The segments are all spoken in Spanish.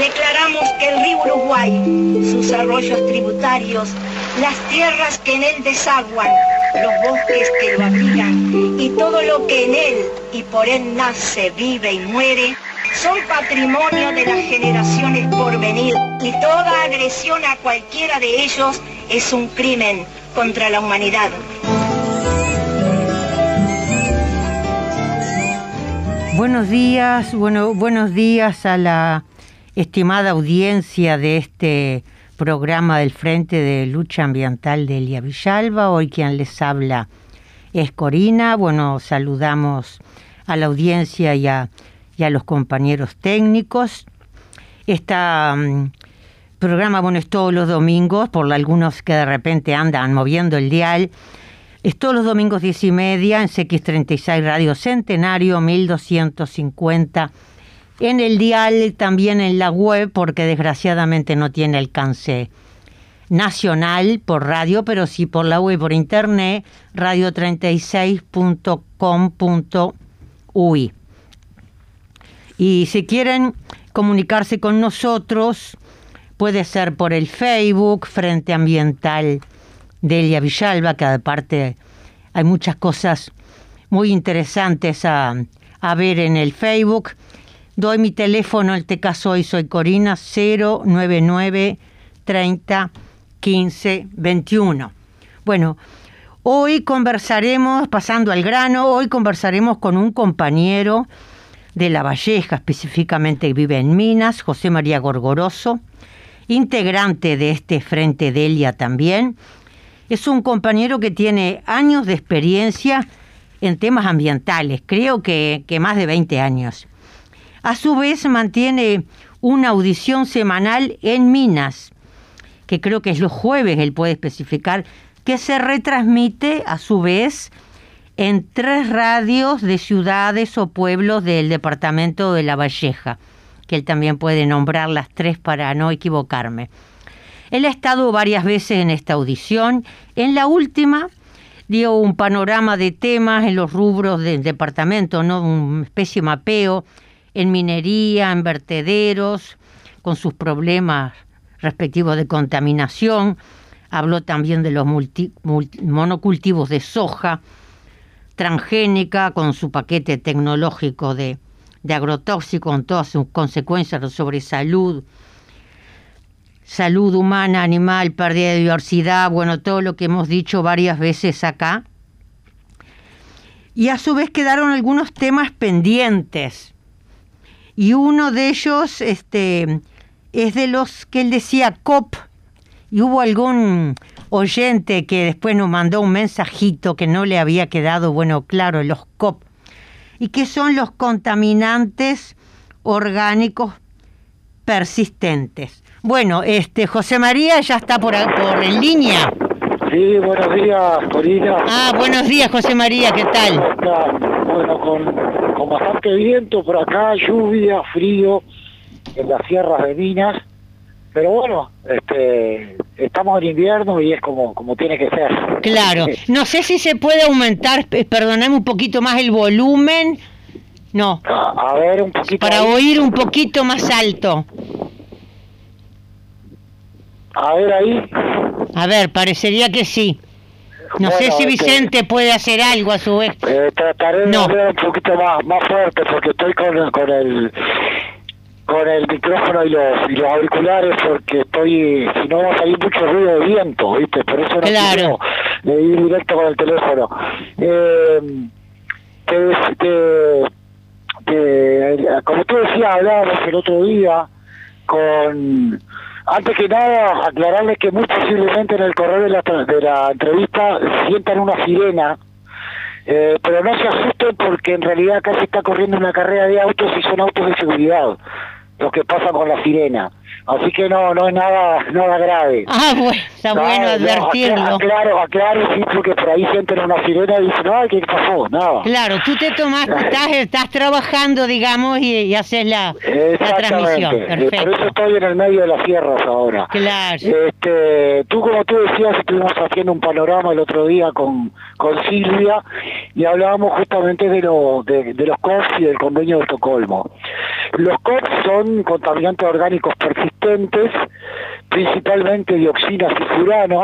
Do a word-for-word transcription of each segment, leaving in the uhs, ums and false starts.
declaramos que el río Uruguay, sus arroyos tributarios, las tierras que en él desaguan, los bosques que lo abrigan y todo lo que en él y por él nace, vive y muere, son patrimonio de las generaciones por venir, y toda agresión a cualquiera de ellos es un crimen contra la humanidad. Buenos días, bueno, buenos días a la estimada audiencia de este programa del Frente de Lucha Ambiental de Elia Villalba. Hoy quien les habla es Corina. Bueno, saludamos a la audiencia y a, y a los compañeros técnicos. Este um, programa, bueno, es todos los domingos, por algunos que de repente andan moviendo el dial. Es todos los domingos diez y media en C X treinta y seis Radio Centenario mil doscientos cincuenta. En el dial, también en la web, porque desgraciadamente no tiene alcance nacional por radio, pero sí por la web, por internet, radio treinta y seis punto com punto u i. Y si quieren comunicarse con nosotros, puede ser por el Facebook, Frente Ambiental de Elia Villalba, que aparte hay muchas cosas muy interesantes a, a ver en el Facebook. Doy mi teléfono, en este caso hoy soy Corina, cero nueve nueve treinta quince veintiuno. Bueno, hoy conversaremos, pasando al grano, hoy conversaremos con un compañero de La Valleja, específicamente que vive en Minas, José María Gorgoroso, integrante de este Frente de Elia también. Es un compañero que tiene años de experiencia en temas ambientales, creo que, que más de veinte años. A su vez mantiene una audición semanal en Minas, que creo que es los jueves, él puede especificar, que se retransmite a su vez en tres radios de ciudades o pueblos del departamento de La Valleja, que él también puede nombrar las tres para no equivocarme. Él ha estado varias veces en esta audición. En la última dio un panorama de temas en los rubros del departamento, ¿no? Una especie de mapeo en minería, en vertederos, con sus problemas respectivos de contaminación. Habló también de los multi, multi, monocultivos de soja transgénica, con su paquete tecnológico de, de agrotóxicos, con todas sus consecuencias sobre salud, salud humana, animal, pérdida de diversidad, bueno, todo lo que hemos dicho varias veces acá. Y a su vez quedaron algunos temas pendientes. Y uno de ellos este, es de los que él decía C O P. Y hubo algún oyente que después nos mandó un mensajito que no le había quedado, bueno, claro, los C O P. Y que son los contaminantes orgánicos persistentes. Bueno, este José María ya está por, por en línea. Sí, buenos días, Corina. Ah, buenos días, José María, ¿qué tal? Bueno, con, con bastante viento por acá, lluvia, frío en las sierras de Minas, pero bueno, este, estamos en invierno y es como, como tiene que ser. Claro, no sé si se puede aumentar, perdoname, un poquito más el volumen. No. A, a ver, un poquito. Para ahí. oír un poquito más alto. A ver ahí. A ver, parecería que sí. No bueno, sé si este, Vicente puede hacer algo a su vez. Eh, trataré de no. hablar un poquito más, más fuerte porque estoy con, con el con el micrófono y los, y los auriculares porque estoy, si no va a salir mucho ruido de viento, ¿viste? Por eso no claro. quiero de ir directo con el teléfono. Eh, que, que, que, como tú decías, hablábamos el otro día con... Antes que nada, aclararles que muy posiblemente en el correo de la, de la entrevista sientan una sirena, eh, pero no se asusten porque en realidad acá se está corriendo una carrera de autos y son autos de seguridad los que pasan con la sirena. Así que no, no es nada nada grave. Ah, bueno, está no, bueno advertirlo. No, aclaro, aclaro, sí, porque por ahí sienten una sirena y dicen, ay, ¿qué pasó? Nada. Claro, tú te tomaste, estás, estás trabajando, digamos, y, y haces la, la transmisión. Perfecto. Por eso estoy en el medio de las sierras ahora. Claro. Este, tú, como tú decías, estuvimos haciendo un panorama el otro día con, con Silvia y hablábamos justamente de, lo, de, de los C O P S y del convenio de Estocolmo. Los C O P S son contaminantes orgánicos persistentes, principalmente dioxinas y furanos,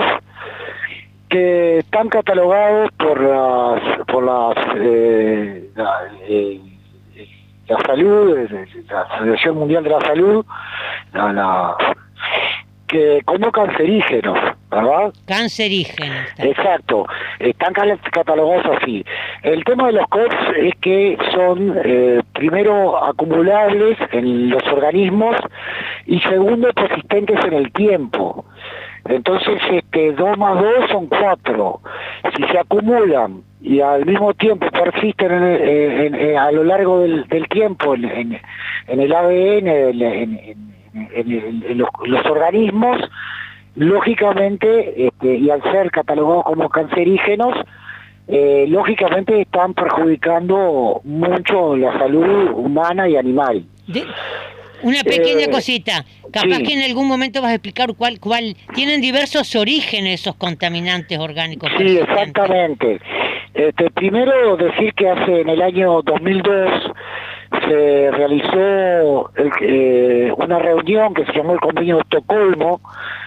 que están catalogados por las por las eh, la, eh, la salud, la Asociación Mundial de la Salud, la, la, que como cancerígenos, ¿verdad? Cancerígenos. Exacto, están catalogados así. El tema de los C O P S es que son, eh, primero, acumulables en los organismos y segundo, persistentes en el tiempo. Entonces, este, dos más dos son cuatro. Si se acumulan y al mismo tiempo persisten en, en, en, a lo largo del, del tiempo en, en, en el A D N, en, en, en, en, en los, los organismos, lógicamente, este, y al ser catalogados como cancerígenos, eh, lógicamente están perjudicando mucho la salud humana y animal. De... Una pequeña eh, cosita, capaz sí. que en algún momento vas a explicar cuál, cuál, tienen diversos orígenes esos contaminantes orgánicos. Sí, exactamente. Este, primero decir que hace en el año dos mil dos se realizó el, eh, una reunión que se llamó el Convenio de Estocolmo,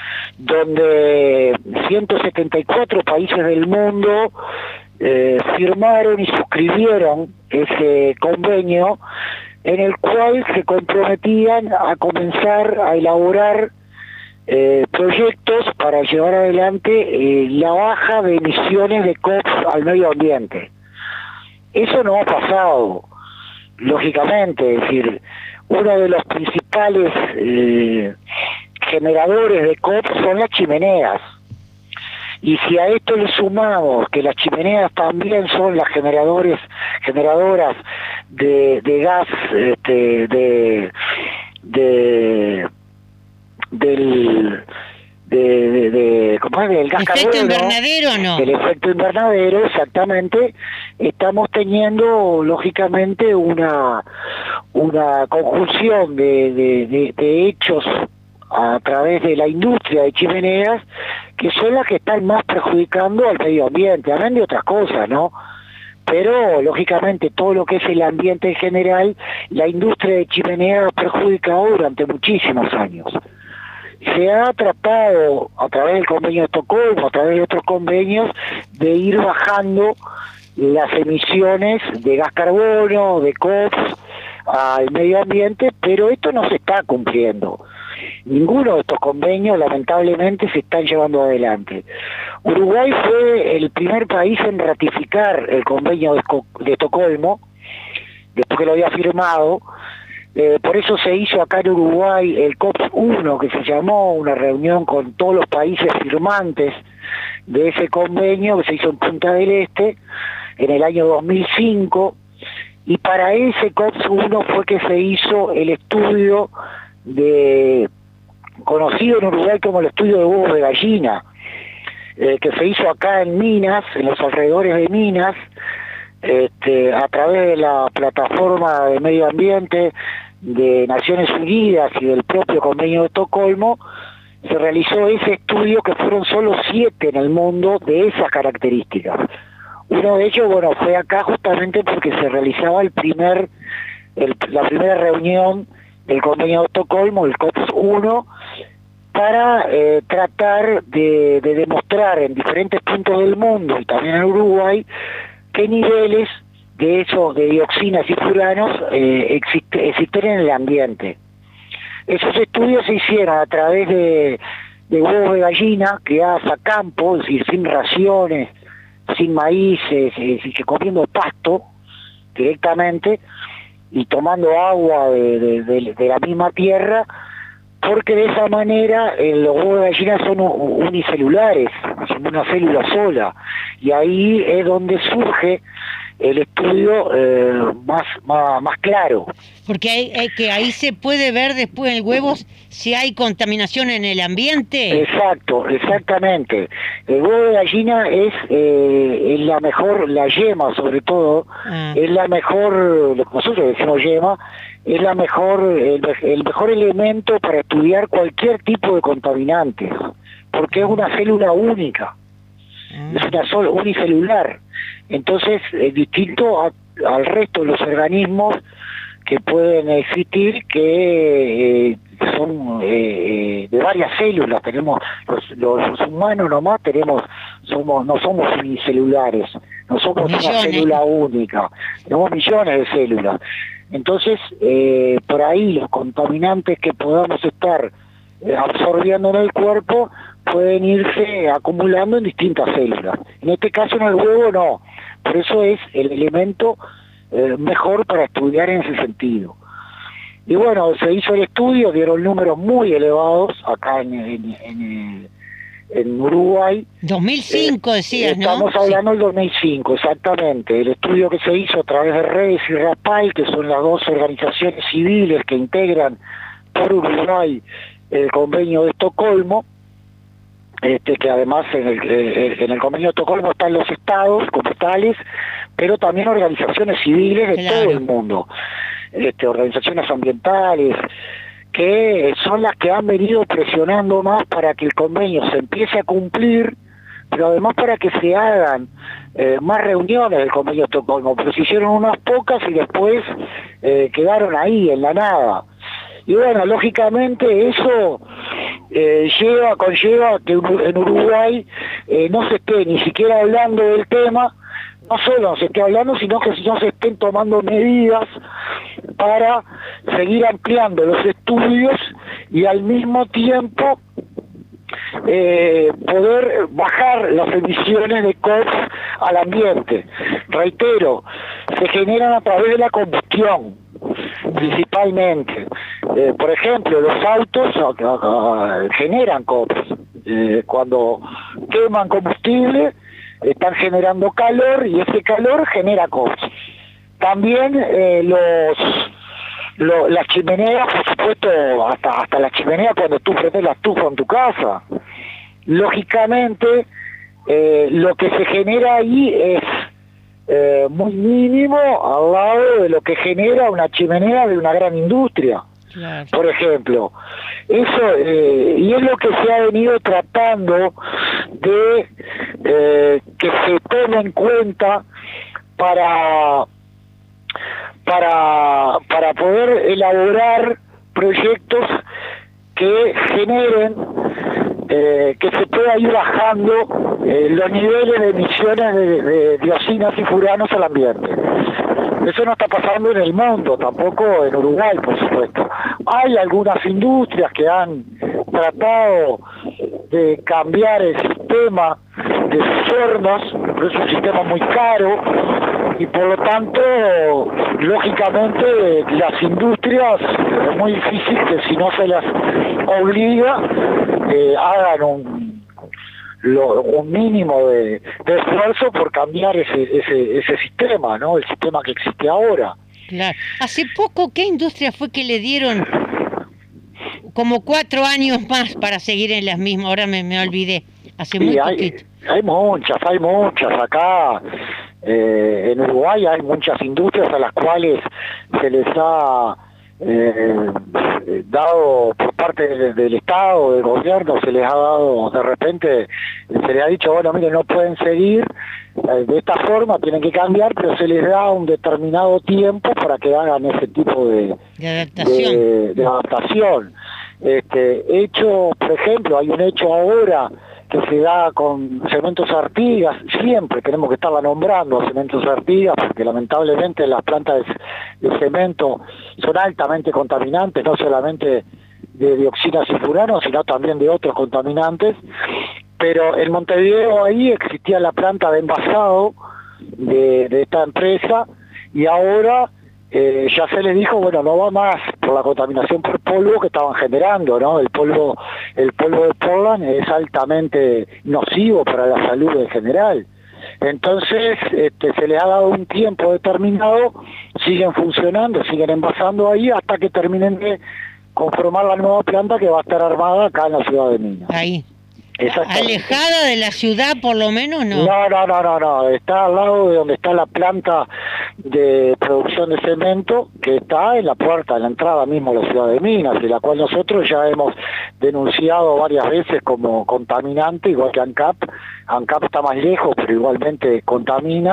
donde ciento setenta y cuatro países del mundo eh, firmaron y suscribieron ese convenio, en el cual se comprometían a comenzar a elaborar eh, proyectos para llevar adelante eh, la baja de emisiones de C O P S al medio ambiente. Eso no ha pasado, lógicamente, es decir, uno de los principales eh, generadores de C O P S son las chimeneas. Y si a esto le sumamos que las chimeneas también son las generadores, generadoras de, de gas, este, de, de, del, de, de, de, ¿cómo es? Del gas ¿Efecto carbono, invernadero o no? el efecto invernadero, exactamente, estamos teniendo lógicamente una, una conjunción de, de, de, de hechos a través de la industria de chimeneas, que son las que están más perjudicando al medio ambiente, además de otras cosas, ¿no? Pero, lógicamente, todo lo que es el ambiente en general, la industria de chimeneas ha perjudicado durante muchísimos años. Se ha tratado, a través del convenio de Estocolmo, a través de otros convenios, de ir bajando las emisiones de gas carbono, de C O P S, al medio ambiente, pero esto no se está cumpliendo. Ninguno de estos convenios, lamentablemente, se están llevando adelante. Uruguay fue el primer país en ratificar el convenio de, de Estocolmo, después que lo había firmado. Eh, por eso se hizo acá en Uruguay el C O P uno, que se llamó, una reunión con todos los países firmantes de ese convenio, que se hizo en Punta del Este, en el año dos mil cinco, y para ese C O P uno fue que se hizo el estudio de conocido en Uruguay como el estudio de huevos de gallina, eh, que se hizo acá en Minas, en los alrededores de Minas, este, a través de la plataforma de medio ambiente de Naciones Unidas y del propio convenio de Estocolmo. Se realizó ese estudio, que fueron solo siete en el mundo de esas características. Uno de ellos, bueno, fue acá justamente porque se realizaba el primer, el, la primera reunión del convenio de Estocolmo, el C O P uno, para eh, tratar de, de demostrar en diferentes puntos del mundo y también en Uruguay qué niveles de esos de dioxinas y furanos eh, existe, existen en el ambiente. Esos estudios se hicieron a través de, de huevos de gallina criadas a campo, es decir, sin raciones, sin maíces, es decir, comiendo pasto directamente y tomando agua de, de, de, de la misma tierra, porque de esa manera eh, los huevos de gallina son unicelulares, son una célula sola, y ahí es donde surge el estudio eh, más, más, más claro. Porque hay, hay que ahí se puede ver después en el huevo si hay contaminación en el ambiente. Exacto, exactamente. El huevo de gallina es, eh, es la mejor, la yema sobre todo, ah. es la mejor, lo que nosotros decimos yema, es la mejor, el, el mejor elemento para estudiar cualquier tipo de contaminantes, porque es una célula única, ah. es una sola, unicelular. Entonces es distinto a, al resto de los organismos que pueden existir, que eh, son eh, de varias células. Tenemos los, los humanos nomás tenemos, somos, no somos unicelulares, no somos millones. Una célula única, tenemos millones de células. Entonces, eh, por ahí los contaminantes que podamos estar eh, absorbiendo en el cuerpo pueden irse acumulando en distintas células. En este caso en el huevo no, por eso es el elemento eh, mejor para estudiar en ese sentido. Y bueno, se hizo el estudio, dieron números muy elevados acá en, en, en, en Uruguay. dos mil cinco eh, decías, ¿no? Estamos hablando del dos mil cinco, exactamente. El estudio que se hizo a través de Redes y Rapal, que son las dos organizaciones civiles que integran por Uruguay el convenio de Estocolmo, este, que además en el, en el convenio de Estocolmo están los estados como tales, pero también organizaciones civiles de claro. todo el mundo, este, organizaciones ambientales, que son las que han venido presionando más para que el convenio se empiece a cumplir, pero además para que se hagan eh, más reuniones del convenio de Estocolmo, pero se hicieron unas pocas y después eh, quedaron ahí, en la nada. Y bueno, lógicamente eso eh, lleva, conlleva que en Uruguay eh, no se esté ni siquiera hablando del tema, no solo no se esté hablando, sino que no se estén tomando medidas para seguir ampliando los estudios y al mismo tiempo eh, poder bajar las emisiones de C O X al ambiente. Reitero, se generan a través de la combustión, principalmente. Eh, por ejemplo, los autos uh, uh, uh, generan C O X. Eh, cuando queman combustible, están generando calor y ese calor genera C O X. También eh, los, lo, las chimeneas, por supuesto, hasta, hasta la chimenea cuando tú prendes la estufa en tu casa. Lógicamente, eh, lo que se genera ahí es Eh, muy mínimo al lado de lo que genera una chimenea de una gran industria, claro. Por ejemplo. Eso eh, y es lo que se ha venido tratando de eh, que se tome en cuenta para para para poder elaborar proyectos que generen Eh, que se pueda ir bajando eh, los niveles de emisiones de, de dioxinas y furanos al ambiente. Eso no está pasando en el mundo, tampoco en Uruguay, por supuesto. Hay algunas industrias que han tratado de cambiar el sistema de sus hornos, pero es un sistema muy caro, y por lo tanto, lógicamente, las industrias, es muy difícil que si no se las obliga, eh, hagan un, lo, un mínimo de, de esfuerzo por cambiar ese, ese, ese sistema, ¿no? El sistema que existe ahora. Claro. Hace poco, ¿qué industria fue que le dieron como cuatro años más para seguir en las mismas? Ahora me, me olvidé. Hace sí, muy hay, poquito. Hay muchas, hay muchas acá. Eh, en Uruguay hay muchas industrias a las cuales se les ha eh, dado por parte de, del Estado, del gobierno, se les ha dado, de repente se les ha dicho, bueno, miren, no pueden seguir eh, de esta forma, tienen que cambiar, pero se les da un determinado tiempo para que hagan ese tipo de, de adaptación. De, de adaptación. Este, hecho, por ejemplo, hay un hecho ahora que se da con Cementos Artigas, siempre tenemos que estarla nombrando a Cementos Artigas, porque lamentablemente las plantas de, de cemento son altamente contaminantes, no solamente de dioxinas y furanos, sino también de otros contaminantes, pero en Montevideo ahí existía la planta de envasado de, de esta empresa, y ahora Eh, ya se les dijo, bueno, no va más por la contaminación por polvo que estaban generando, ¿no? El polvo, el polvo de Portland es altamente nocivo para la salud en general. Entonces este, se les ha dado un tiempo determinado, siguen funcionando, siguen envasando ahí hasta que terminen de conformar la nueva planta que va a estar armada acá en la ciudad de Minas. Ahí. ¿Alejada de la ciudad por lo menos? No, no, no, no, no, no. Está al lado de donde está la planta de producción de cemento, que está en la puerta, en la entrada mismo de la ciudad de Minas, de la cual nosotros ya hemos denunciado varias veces como contaminante, igual que ANCAP. ANCAP está más lejos, pero igualmente contamina,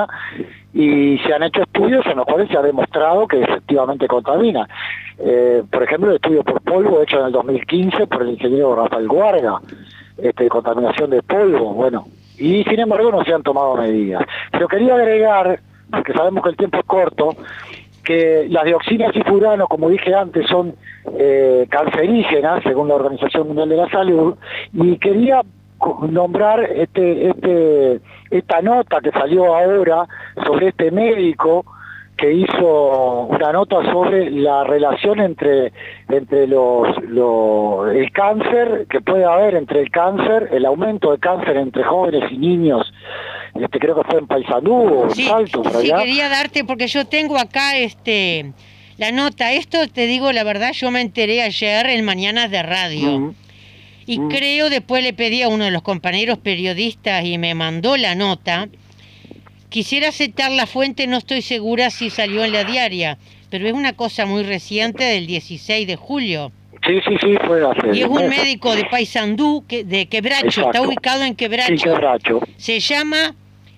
y se han hecho estudios en los cuales se ha demostrado que efectivamente contamina. Eh, por ejemplo, el estudio por polvo hecho en el dos mil quince por el ingeniero Rafael Guarga, este, de contaminación de polvo, bueno, y sin embargo no se han tomado medidas. Pero quería agregar, porque sabemos que el tiempo es corto, que las dioxinas y furanos, como dije antes, son eh, cancerígenas, según la Organización Mundial de la Salud, y quería nombrar este, este, esta nota que salió ahora sobre este médico que hizo una nota sobre la relación entre, entre los, los, el cáncer, que puede haber entre el cáncer, el aumento de cáncer entre jóvenes y niños, este creo que fue en Paysandú o en sí, Salto, por sí, allá. Quería darte, porque yo tengo acá este la nota, esto te digo la verdad, yo me enteré ayer en Mañanas de Radio, mm. y mm. creo, después le pedí a uno de los compañeros periodistas y me mandó la nota. Quisiera citar la fuente, no estoy segura si salió en la diaria, pero es una cosa muy reciente del dieciséis de julio. Sí, sí, sí, fue hace Y es un médico de Paysandú, que, de Quebracho, exacto. Está ubicado en Quebracho. Sí, Quebracho. Se llama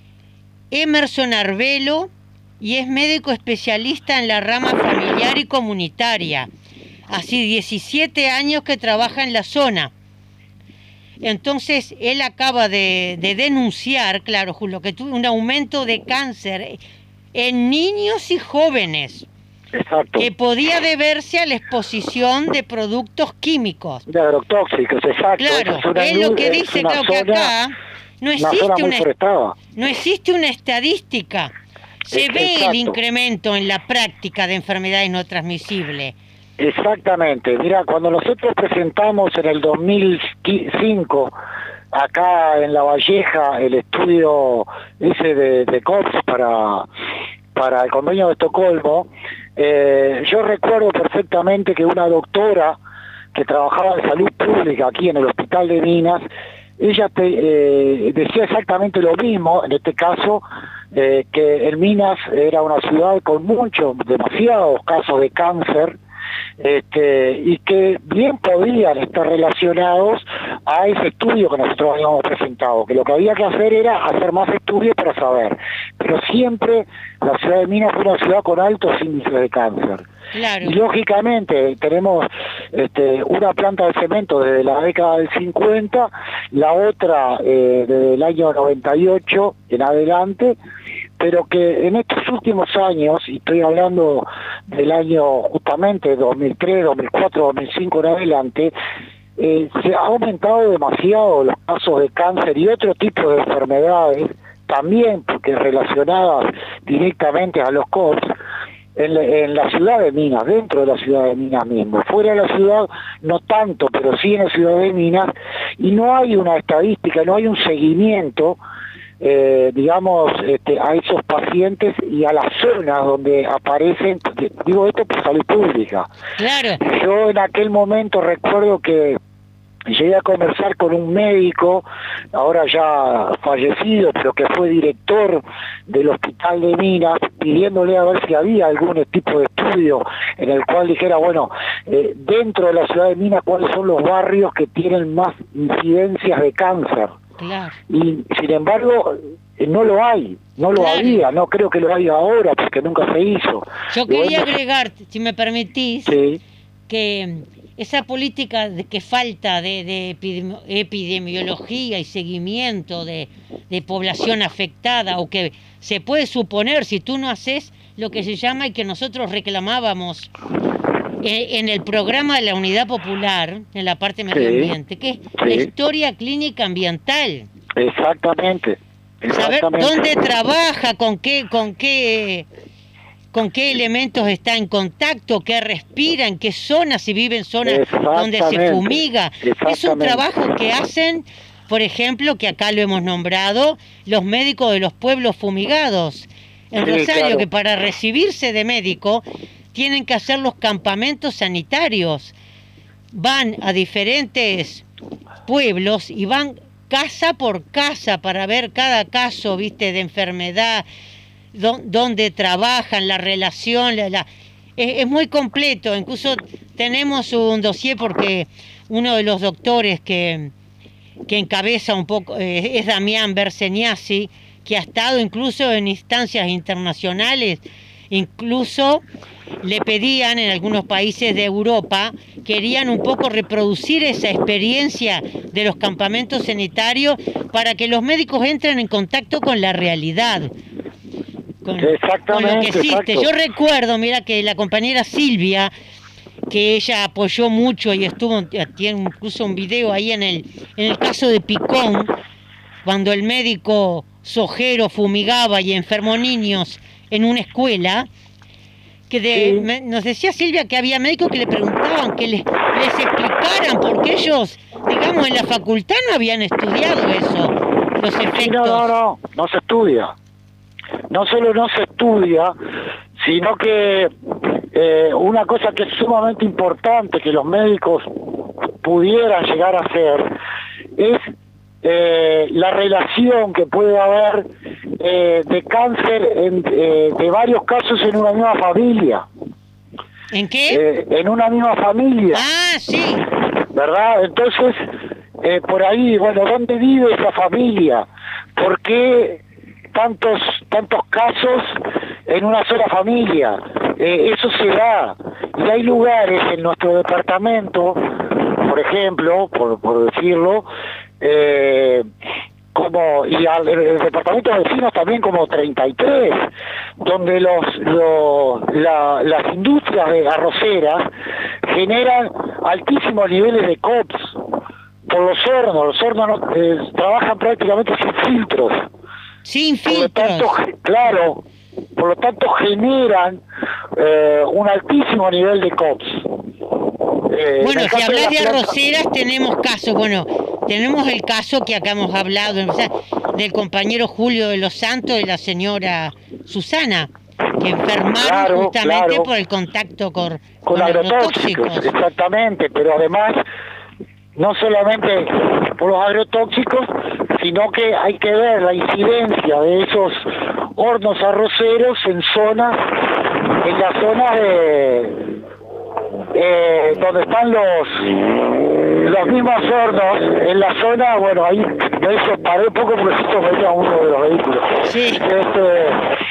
Emerson Arbelo y es médico especialista en la rama familiar y comunitaria. Hace diecisiete años que trabaja en la zona. Entonces, él acaba de, de denunciar, claro, Julio, que tuvo un aumento de cáncer en niños y jóvenes. Exacto. Que podía deberse a la exposición de productos químicos. De agrotóxicos, exacto. Claro, es, es lo que dice, claro, que acá no existe una, una no existe una estadística. Se es, ve exacto. El incremento en la práctica de enfermedades no transmisibles. Exactamente. Mira, cuando nosotros presentamos en el dos mil cinco acá en La Valleja el estudio ese de, de C O P S para, para el convenio de Estocolmo, eh, yo recuerdo perfectamente que una doctora que trabajaba en salud pública aquí en el hospital de Minas, ella te, eh, decía exactamente lo mismo, en este caso, eh, que en Minas era una ciudad con muchos, demasiados casos de cáncer, Este, y que bien podían estar relacionados a ese estudio que nosotros habíamos presentado, que lo que había que hacer era hacer más estudios para saber, pero siempre la ciudad de Minas fue una ciudad con altos índices de cáncer. Claro. Y lógicamente tenemos este, una planta de cemento desde la década del cincuenta, la otra eh, desde el año noventa y ocho en adelante, pero que en estos últimos años, y estoy hablando del año justamente dos mil tres, dos mil cuatro, dos mil cinco en adelante, eh, se ha aumentado demasiado los casos de cáncer y otro tipo de enfermedades, también porque relacionadas directamente a los C O P S, en la, en la ciudad de Minas, dentro de la ciudad de Minas mismo. Fuera de la ciudad no tanto, pero sí en la ciudad de Minas, y no hay una estadística, no hay un seguimiento, Eh, digamos, este, a esos pacientes y a las zonas donde aparecen, digo esto por salud pública. Claro. Yo en aquel momento recuerdo que llegué a conversar con un médico, ahora ya fallecido, pero que fue director del hospital de Minas, pidiéndole a ver si había algún tipo de estudio en el cual dijera, bueno, eh, dentro de la ciudad de Minas, cuáles son los barrios que tienen más incidencias de cáncer. Claro. Y sin embargo no lo hay, no lo claro. había, no creo que lo haya ahora porque nunca se hizo. Yo quería bueno, agregar, si me permitís, sí. que esa política de que falta de, de epidemiología y seguimiento de, de población afectada, o que se puede suponer si tú no haces lo que se llama y que nosotros reclamábamos en el programa de la Unidad Popular, en la parte medio sí, ambiente, que es sí. la historia clínica ambiental. Exactamente. Saber dónde trabaja, con qué, con qué, con qué elementos está en contacto, qué respira, en qué zonas, si vive en zonas donde se fumiga. Es un trabajo que hacen por ejemplo, que acá lo hemos nombrado, los médicos de los pueblos fumigados. En Sí, Rosario, claro. que para recibirse de médico tienen que hacer los campamentos sanitarios. Van a diferentes pueblos y van casa por casa para ver cada caso, viste, de enfermedad, dó- dónde trabajan, la relación, la, la- es, es muy completo. Incluso tenemos un dossier porque uno de los doctores que, que encabeza un poco eh, es Damián Berseniasi, que ha estado incluso en instancias internacionales, incluso le pedían en algunos países de Europa, querían un poco reproducir esa experiencia de los campamentos sanitarios para que los médicos entren en contacto con la realidad, con, con lo que Exactamente, existe. exacto. Yo recuerdo, mira, que la compañera Silvia, que ella apoyó mucho y estuvo, tiene incluso un video ahí en el, en el caso de Picón, cuando el médico Sojero fumigaba y enfermó niños en una escuela, que de, Sí. me- nos decía Silvia que había médicos que le preguntaban, que les, les explicaran, porque ellos, digamos, en la facultad no habían estudiado eso, los efectos. Sí, no, no, no, no se estudia. No solo no se estudia, sino que eh, una cosa que es sumamente importante que los médicos pudieran llegar a hacer es eh, la relación que puede haber eh, de cáncer en, eh, de varios casos en una misma familia. ¿En qué? Eh, en una misma familia. Ah, sí. ¿Verdad? Entonces, eh, por ahí, bueno, ¿dónde vive esa familia? ¿Por qué tantos tantos casos en una sola familia? Eh, eso se da. Y hay lugares en nuestro departamento, por ejemplo, por, por decirlo, eh, como y al el departamento de vecinos también como treinta y tres, donde los, los la, las industrias de arroceras generan altísimos niveles de C O P S por los hornos. Los hornos no- eh, trabajan prácticamente sin filtros. Sin Por lo filtros. tanto, ge- claro, por lo tanto generan eh, un altísimo nivel de C O P S. Eh, en Bueno, el si caso hablas la de planta- arroceras, tenemos casos. Bueno, tenemos el caso que acá hemos hablado, o sea, del compañero Julio de los Santos y la señora Susana, que enfermaron Claro, justamente claro. por el contacto con, con con agrotóxicos, agrotóxicos. exactamente, pero además no solamente por los agrotóxicos, sino que hay que ver la incidencia de esos hornos arroceros en zonas, en las zonas de eh, donde están los los mismos hornos, en la zona, bueno, ahí de eso paré un poco porque justo venía uno de los vehículos. Sí. Este,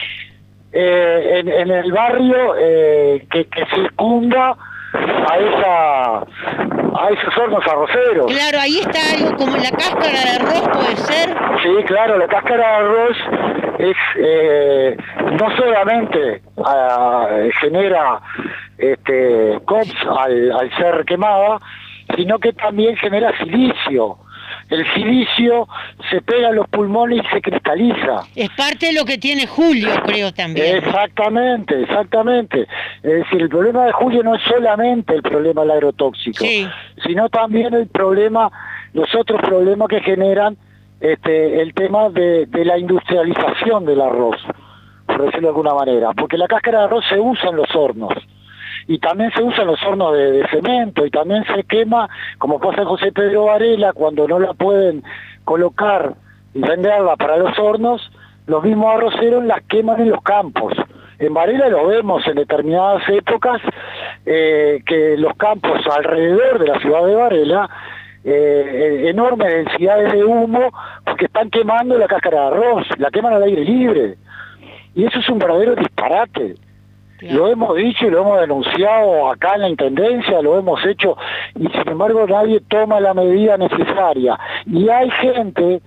eh, en, en el barrio eh, que, que circunda a esa a esos hornos arroceros. Claro, ahí está algo como la cáscara de arroz, puede ser. Sí, claro, la cáscara de arroz es eh, no solamente ah, genera este C O P S al, al ser quemada, sino que también genera silicio. El silicio se pega a los pulmones y se cristaliza. Es parte de lo que tiene Julio, creo también. Exactamente, exactamente. Es decir, el problema de Julio no es solamente el problema del agrotóxico, Sí. sino también el problema, los otros problemas que generan este, el tema de, de la industrialización del arroz, por decirlo de alguna manera, porque la cáscara de arroz se usa en los hornos. Y también se usa en los hornos de, de cemento, y también se quema, como pasa en José Pedro Varela, cuando no la pueden colocar y venderla para los hornos, los mismos arroceros las queman en los campos. En Varela lo vemos en determinadas épocas, eh, que los campos alrededor de la ciudad de Varela, eh, enormes densidades de humo, porque están quemando la cáscara de arroz, la queman al aire libre. Y eso es un verdadero disparate. Claro. Lo hemos dicho y lo hemos denunciado acá en la Intendencia, lo hemos hecho, y sin embargo nadie toma la medida necesaria. Y hay gente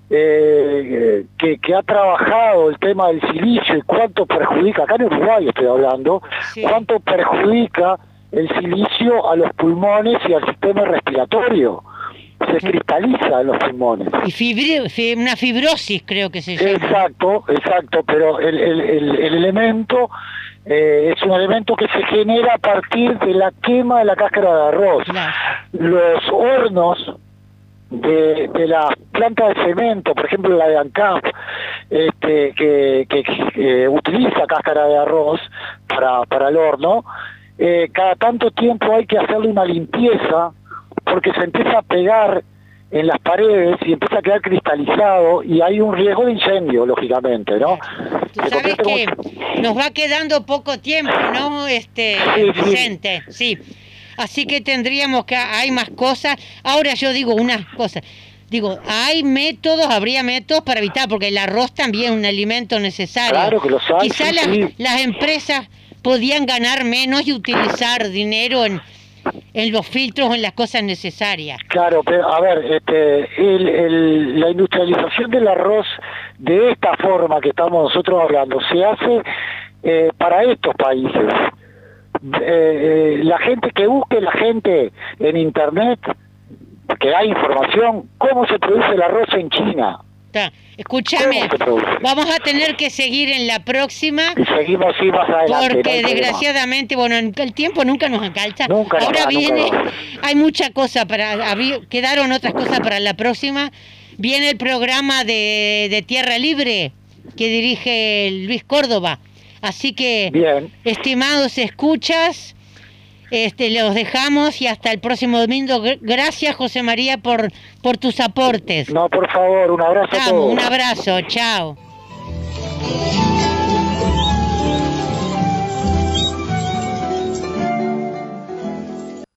eh, que, que ha trabajado el tema del silicio y cuánto perjudica, acá en Uruguay estoy hablando, Sí. cuánto perjudica el silicio a los pulmones y al sistema respiratorio. Se cristaliza en los pulmones. Y fibri- fi- una fibrosis, creo que se llama. Exacto, exacto, pero el, el, el, el elemento eh, es un elemento que se genera a partir de la quema de la cáscara de arroz. Claro. Los hornos de, de las plantas de cemento, por ejemplo la de ANCAP, este, que, que, que utiliza cáscara de arroz para, para el horno, eh, cada tanto tiempo hay que hacerle una limpieza porque se empieza a pegar en las paredes y empieza a quedar cristalizado y hay un riesgo de incendio, lógicamente, ¿no? Tú sabes que como... nos va quedando poco tiempo, ¿no, este sí, Vicente? Sí. sí. Así que tendríamos que... Hay más cosas. Ahora yo digo unas cosas. Digo, hay métodos, habría métodos para evitar, porque el arroz también es un alimento necesario. Claro que lo sabe. Quizás sí, las, sí. las empresas podían ganar menos y utilizar dinero en... en los filtros o en las cosas necesarias. Claro, pero a ver, este, el, el, la industrialización del arroz de esta forma que estamos nosotros hablando se hace eh, para estos países. Eh, eh, la gente que busque, la gente en internet, que hay información, cómo se produce el arroz en China. Escúchame, vamos a tener que seguir en la próxima. Y seguimos así más adelante. Porque no desgraciadamente, bueno, el tiempo nunca nos alcanza. Nunca Ahora no, viene, nunca no. hay mucha cosa para, había, quedaron otras cosas para la próxima. Viene el programa de, de Tierra Libre que dirige Luis Córdoba. Así que, bien. Estimados escuchas, este, los dejamos y hasta el próximo domingo. Gracias, José María, por, por tus aportes. No, por favor, un abrazo Vamos, a todos. Un abrazo, chao.